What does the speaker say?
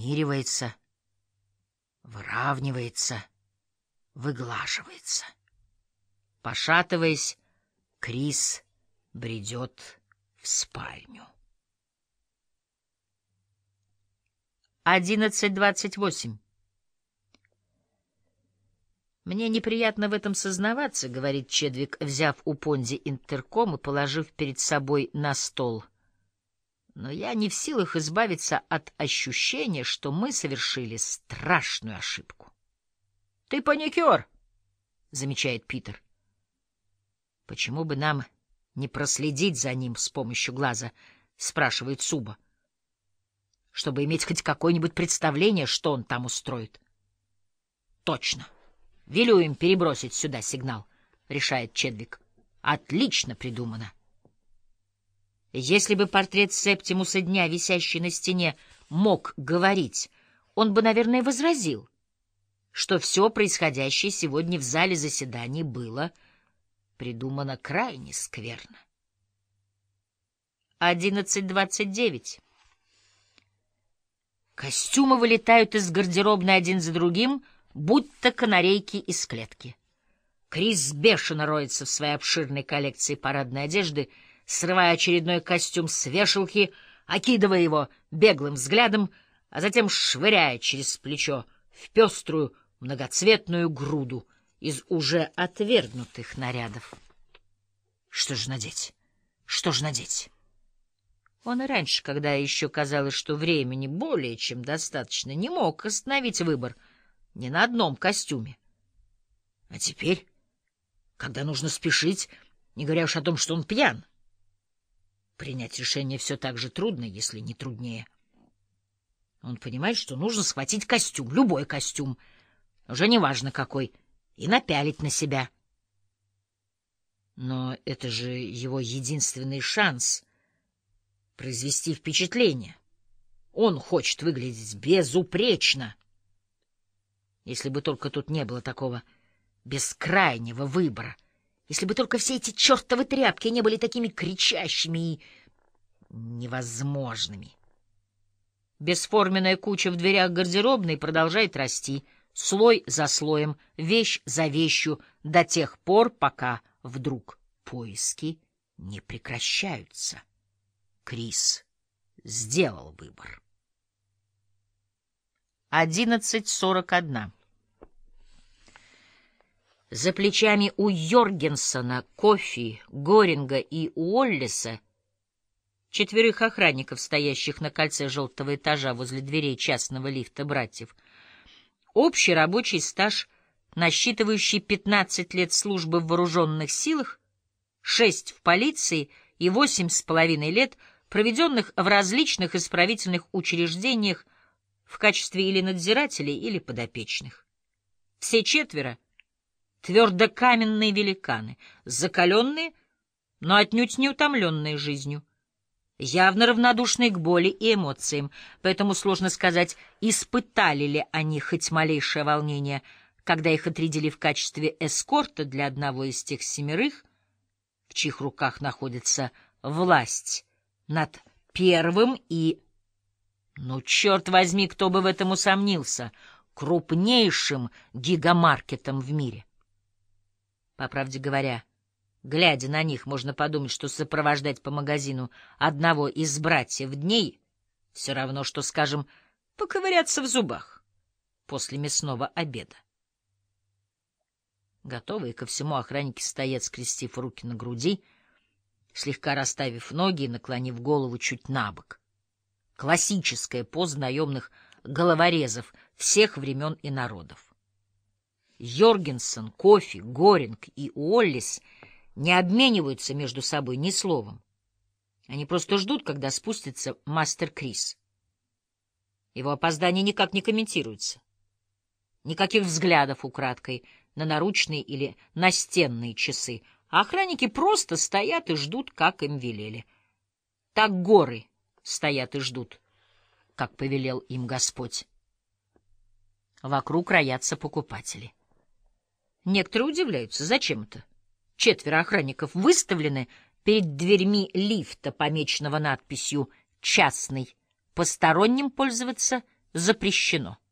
выныривается, выравнивается, выглаживается. Пошатываясь, Крис бредет в спальню. 11:28. «Мне неприятно в этом сознаваться», — говорит Чедвик, взяв у Понди интерком и положив перед собой на стол. «Но я не в силах избавиться от ощущения, что мы совершили страшную ошибку». «Ты паникер», — замечает Питер. «Почему бы нам не проследить за ним с помощью глаза?» — спрашивает Суба. «Чтобы иметь хоть какое-нибудь представление, что он там устроит». «Точно. Велю им перебросить сюда сигнал», — решает Чедвик. «Отлично придумано». Если бы портрет Септимуса Дня, висящий на стене, мог говорить, он бы, наверное, возразил, что все происходящее сегодня в зале заседаний было придумано крайне скверно. 11:29. Костюмы вылетают из гардеробной один за другим, будто канарейки из клетки. Крис бешено роется в своей обширной коллекции парадной одежды, срывая очередной костюм с вешалки, окидывая его беглым взглядом, а затем швыряя через плечо в пеструю многоцветную груду из уже отвергнутых нарядов. Что же надеть? Что же надеть? Он и раньше, когда еще казалось, что времени более чем достаточно, не мог остановить выбор ни на одном костюме. А теперь, когда нужно спешить, не говоря уж о том, что он пьян, принять решение все так же трудно, если не труднее. Он понимает, что нужно схватить костюм, любой костюм, уже неважно какой, и напялить на себя. Но это же его единственный шанс произвести впечатление. Он хочет выглядеть безупречно. Если бы только тут не было такого бескрайнего выбора, если бы только все эти чертовы тряпки не были такими кричащими и невозможными. Бесформенная куча в дверях гардеробной продолжает расти, слой за слоем, вещь за вещью, до тех пор, пока вдруг поиски не прекращаются. Крис сделал выбор. 11:41. За плечами у Йоргенсона, Кофи, Горинга и Уоллеса, четверых охранников, стоящих на кольце желтого этажа возле дверей частного лифта братьев, общий рабочий стаж, насчитывающий 15 лет службы в вооруженных силах, 6 в полиции и 8,5 лет, проведенных в различных исправительных учреждениях в качестве или надзирателей, или подопечных. Все четверо — твердокаменные великаны, закаленные, но отнюдь не утомленные жизнью, явно равнодушные к боли и эмоциям, поэтому сложно сказать, испытали ли они хоть малейшее волнение, когда их отрядили в качестве эскорта для одного из тех 7, в чьих руках находится власть над первым и, ну, черт возьми, кто бы в этом усомнился, крупнейшим гигамаркетом в мире. По правде говоря, глядя на них, можно подумать, что сопровождать по магазину одного из братьев Дней все равно, что, скажем, поковыряться в зубах после мясного обеда. Готовые ко всему, охранники стоят, скрестив руки на груди, слегка расставив ноги и наклонив голову чуть набок. Классическая поза наемных головорезов всех времен и народов. Йоргенсен, Кофи, Горинг и Уоллес не обмениваются между собой ни словом. Они просто ждут, когда спустится мастер Крис. Его опоздание никак не комментируется. Никаких взглядов украдкой на наручные или настенные часы, а охранники просто стоят и ждут, как им велели. Так горы стоят и ждут, как повелел им Господь. Вокруг роятся покупатели. Некоторые удивляются, зачем это? 4 охранников выставлены перед дверьми лифта, помеченного надписью «Частный». Посторонним пользоваться запрещено.